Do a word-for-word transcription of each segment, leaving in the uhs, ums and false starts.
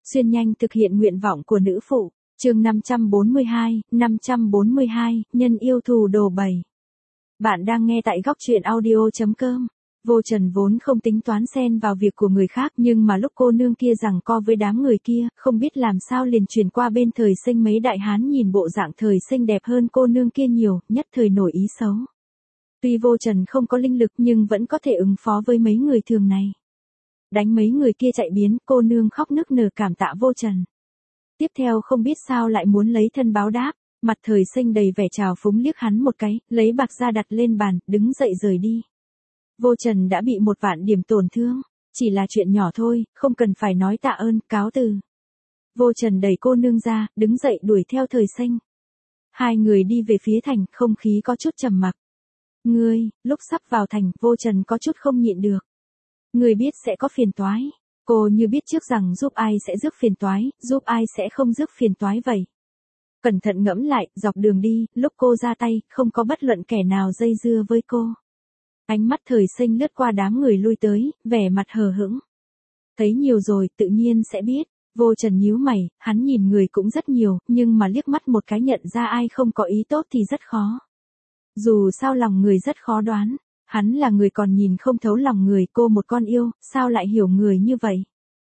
Xuyên nhanh thực hiện nguyện vọng của nữ phụ. Chương năm trăm bốn mươi hai, năm trăm bốn mươi hai, nhân yêu thù đồ bảy. Bạn đang nghe tại góc truyện audio chấm com. Vô Trần vốn không tính toán xen vào việc của người khác, nhưng mà lúc cô nương kia giằng co với đám người kia, không biết làm sao liền chuyển qua bên Thời Sinh. Mấy đại hán nhìn bộ dạng Thời Sinh đẹp hơn cô nương kia nhiều, nhất thời nổi ý xấu. Tuy Vô Trần không có linh lực nhưng vẫn có thể ứng phó với mấy người thường này. Đánh mấy người kia chạy biến, cô nương khóc nức nở cảm tạ Vô Trần. Tiếp theo không biết sao lại muốn lấy thân báo đáp, mặt Thời Sinh đầy vẻ trào phúng liếc hắn một cái, lấy bạc ra đặt lên bàn, đứng dậy rời đi. Vô Trần đã bị một vạn điểm tổn thương, chỉ là chuyện nhỏ thôi, không cần phải nói tạ ơn, cáo từ. Vô Trần đẩy cô nương ra, đứng dậy đuổi theo Thời Sinh. Hai người đi về phía thành, không khí có chút trầm mặc. Ngươi, lúc sắp vào thành, Vô Trần có chút không nhịn được. Ngươi biết sẽ có phiền toái. Cô như biết trước rằng giúp ai sẽ rước phiền toái, giúp ai sẽ không rước phiền toái vậy. Cẩn thận ngẫm lại, dọc đường đi, lúc cô ra tay, không có bất luận kẻ nào dây dưa với cô. Ánh mắt Thời Sinh lướt qua đám người lui tới, vẻ mặt hờ hững. Thấy nhiều rồi, tự nhiên sẽ biết. Vô Trần nhíu mày, hắn nhìn người cũng rất nhiều, nhưng mà liếc mắt một cái nhận ra ai không có ý tốt thì rất khó. Dù sao lòng người rất khó đoán. Hắn là người còn nhìn không thấu lòng người, cô một con yêu, sao lại hiểu người như vậy?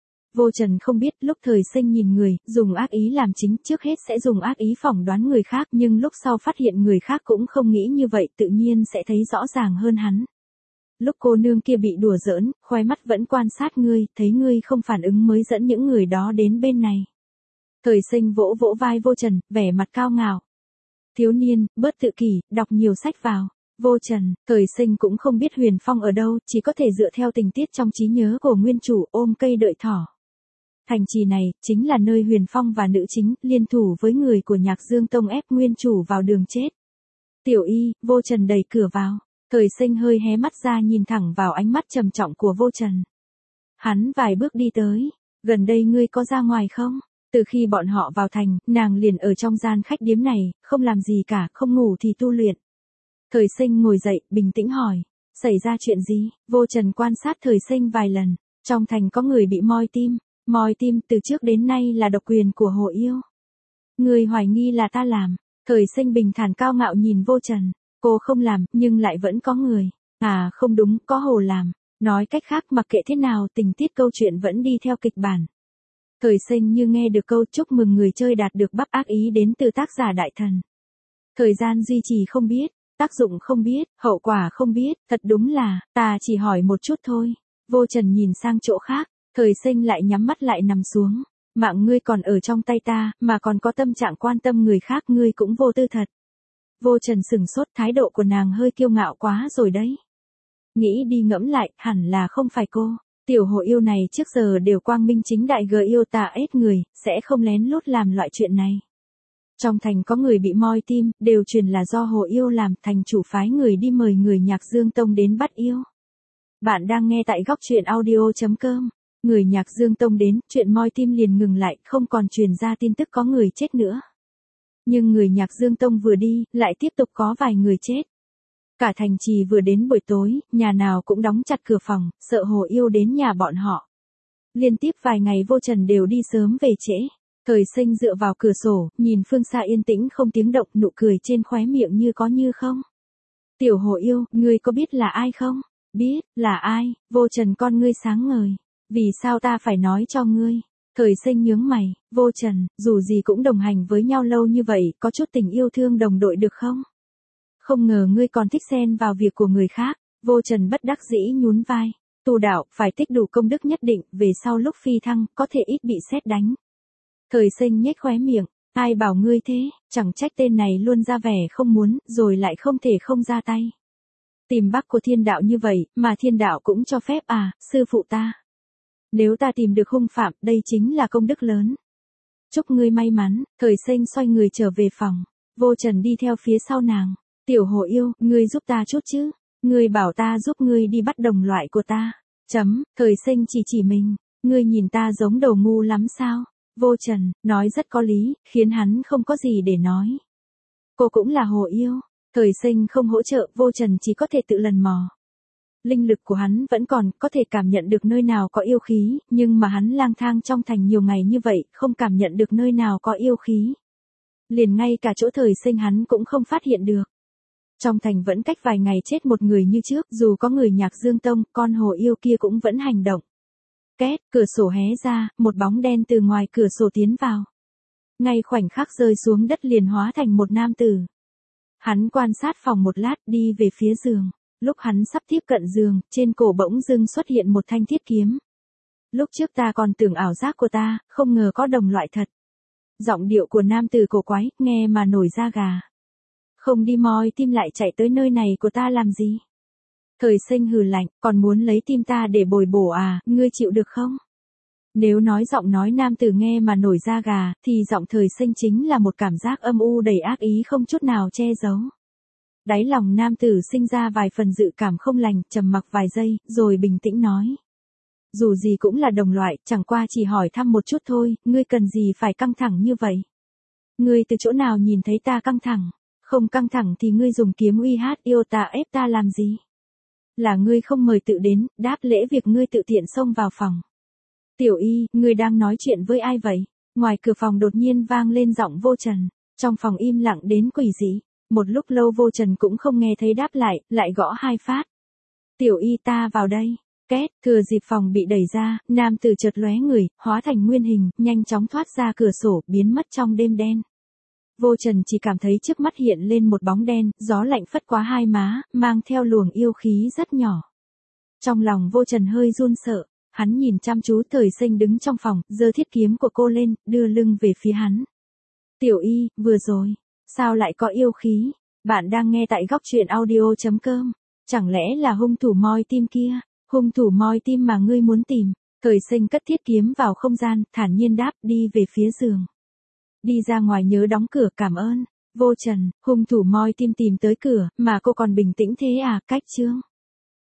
Vô Trần không biết, lúc Thời Sinh nhìn người, dùng ác ý làm chính, trước hết sẽ dùng ác ý phỏng đoán người khác, nhưng lúc sau phát hiện người khác cũng không nghĩ như vậy, tự nhiên sẽ thấy rõ ràng hơn hắn. Lúc cô nương kia bị đùa giỡn, khóe mắt vẫn quan sát ngươi, thấy ngươi không phản ứng mới dẫn những người đó đến bên này. Thời Sinh vỗ vỗ vai Vô Trần, vẻ mặt cao ngạo. Thiếu niên, bớt tự kỷ, đọc nhiều sách vào. Vô Trần, Thời Sinh cũng không biết Huyền Phong ở đâu, chỉ có thể dựa theo tình tiết trong trí nhớ của nguyên chủ, ôm cây đợi thỏ. Thành trì này, chính là nơi Huyền Phong và nữ chính, liên thủ với người của Nhạc Dương Tông ép nguyên chủ vào đường chết. Tiểu Y, Vô Trần đẩy cửa vào. Thời Sinh hơi hé mắt ra nhìn thẳng vào ánh mắt trầm trọng của Vô Trần. Hắn vài bước đi tới. Gần đây ngươi có ra ngoài không? Từ khi bọn họ vào thành, nàng liền ở trong gian khách điếm này, không làm gì cả, không ngủ thì tu luyện. Thời Sinh ngồi dậy, bình tĩnh hỏi. Xảy ra chuyện gì? Vô Trần quan sát Thời Sinh vài lần. Trong thành có người bị moi tim. Moi tim từ trước đến nay là độc quyền của Hồ Yêu. Người hoài nghi là ta làm. Thời Sinh bình thản cao ngạo nhìn Vô Trần. Cô không làm, nhưng lại vẫn có người. À không đúng, có Hồ làm. Nói cách khác, mặc kệ thế nào, tình tiết câu chuyện vẫn đi theo kịch bản. Thời Sinh như nghe được câu chúc mừng người chơi đạt được bắp ác ý đến từ tác giả đại thần. Thời gian duy trì không biết. Tác dụng không biết, hậu quả không biết, thật đúng là, ta chỉ hỏi một chút thôi. Vô Trần nhìn sang chỗ khác, Thời Sinh lại nhắm mắt lại nằm xuống. Mạng ngươi còn ở trong tay ta, mà còn có tâm trạng quan tâm người khác, ngươi cũng vô tư thật. Vô Trần sửng sốt, thái độ của nàng hơi kiêu ngạo quá rồi đấy. Nghĩ đi ngẫm lại, hẳn là không phải cô. Tiểu Hồ Yêu này trước giờ đều quang minh chính đại gờ yêu tà ết người, sẽ không lén lút làm loại chuyện này. Trong thành có người bị moi tim, đều truyền là do Hồ Yêu làm, thành chủ phái người đi mời người Nhạc Dương Tông đến bắt yêu. Bạn đang nghe tại góc truyện audio chấm com. Người Nhạc Dương Tông đến, chuyện moi tim liền ngừng lại, không còn truyền ra tin tức có người chết nữa. Nhưng người Nhạc Dương Tông vừa đi, lại tiếp tục có vài người chết. Cả thành trì vừa đến buổi tối, nhà nào cũng đóng chặt cửa phòng, sợ Hồ Yêu đến nhà bọn họ. Liên tiếp vài ngày Vô Trần đều đi sớm về trễ. Thời Sinh dựa vào cửa sổ, nhìn phương xa yên tĩnh không tiếng động, nụ cười trên khóe miệng như có như không. Tiểu Hồ Yêu, ngươi có biết là ai không? Biết, là ai? Vô Trần con ngươi sáng ngời. Vì sao ta phải nói cho ngươi? Thời Sinh nhướng mày. Vô Trần, dù gì cũng đồng hành với nhau lâu như vậy, có chút tình yêu thương đồng đội được không? Không ngờ ngươi còn thích xen vào việc của người khác. Vô Trần bất đắc dĩ nhún vai. Tu đạo, phải tích đủ công đức nhất định, về sau lúc phi thăng, có thể ít bị sét đánh. Thời Sinh nhếch khóe miệng, ai bảo ngươi thế, chẳng trách tên này luôn ra vẻ không muốn, rồi lại không thể không ra tay. Tìm Bắc của thiên đạo như vậy, mà thiên đạo cũng cho phép à, sư phụ ta. Nếu ta tìm được hung phạm, đây chính là công đức lớn. Chúc ngươi may mắn. Thời Sinh xoay người trở về phòng. Vô Trần đi theo phía sau nàng. Tiểu Hồ Yêu, ngươi giúp ta chút chứ. Ngươi bảo ta giúp ngươi đi bắt đồng loại của ta. Chấm, Thời Sinh chỉ chỉ mình. Ngươi nhìn ta giống đầu ngu lắm sao? Vô Trần, nói rất có lý, khiến hắn không có gì để nói. Cô cũng là Hồ Yêu. Thời Sinh không hỗ trợ, Vô Trần chỉ có thể tự lần mò. Linh lực của hắn vẫn còn, có thể cảm nhận được nơi nào có yêu khí, nhưng mà hắn lang thang trong thành nhiều ngày như vậy, không cảm nhận được nơi nào có yêu khí. Liền ngay cả chỗ Thời Sinh hắn cũng không phát hiện được. Trong thành vẫn cách vài ngày chết một người như trước, dù có người Nhạc Dương Tông, con hồ yêu kia cũng vẫn hành động. Két, cửa sổ hé ra, một bóng đen từ ngoài cửa sổ tiến vào. Ngay khoảnh khắc rơi xuống đất liền hóa thành một nam tử. Hắn quan sát phòng một lát, đi về phía giường. Lúc hắn sắp tiếp cận giường, trên cổ bỗng dưng xuất hiện một thanh thiết kiếm. Lúc trước ta còn tưởng ảo giác của ta, không ngờ có đồng loại thật. Giọng điệu của nam tử cổ quái, nghe mà nổi da gà. Không đi moi tim lại chạy tới nơi này của ta làm gì? Thời Sinh hừ lạnh, còn muốn lấy tim ta để bồi bổ à, ngươi chịu được không? Nếu nói giọng nói nam tử nghe mà nổi da gà, thì giọng Thời Sinh chính là một cảm giác âm u đầy ác ý không chút nào che giấu. Đáy lòng nam tử sinh ra vài phần dự cảm không lành, trầm mặc vài giây, rồi bình tĩnh nói. Dù gì cũng là đồng loại, chẳng qua chỉ hỏi thăm một chút thôi, ngươi cần gì phải căng thẳng như vậy? Ngươi từ chỗ nào nhìn thấy ta căng thẳng? Không căng thẳng thì ngươi dùng kiếm uy hát yêu ta ép ta làm gì? Là ngươi không mời tự đến, đáp lễ việc ngươi tự tiện xông vào phòng. Tiểu Y, ngươi đang nói chuyện với ai vậy? Ngoài cửa phòng đột nhiên vang lên giọng Vô Trần. Trong phòng im lặng đến quỷ dị. Một lúc lâu Vô Trần cũng không nghe thấy đáp lại, lại gõ hai phát. Tiểu Y ta vào đây. Két, thừa dịp phòng bị đẩy ra, nam tử chợt lóe người, hóa thành nguyên hình, nhanh chóng thoát ra cửa sổ, biến mất trong đêm đen. Vô Trần chỉ cảm thấy trước mắt hiện lên một bóng đen, gió lạnh phất qua hai má, mang theo luồng yêu khí rất nhỏ. Trong lòng Vô Trần hơi run sợ, hắn nhìn chăm chú Thời Sinh đứng trong phòng, giơ thiết kiếm của cô lên, đưa lưng về phía hắn. Tiểu Y, vừa rồi, sao lại có yêu khí? Bạn đang nghe tại góc truyện audio chấm com. Chẳng lẽ là hung thủ moi tim kia? Hung thủ moi tim mà ngươi muốn tìm? Thời Sinh cất thiết kiếm vào không gian, thản nhiên đáp, đi về phía giường. Đi ra ngoài nhớ đóng cửa, cảm ơn. Vô Trần, hung thủ moi tim tìm tới cửa, mà cô còn bình tĩnh thế à? Cách chương.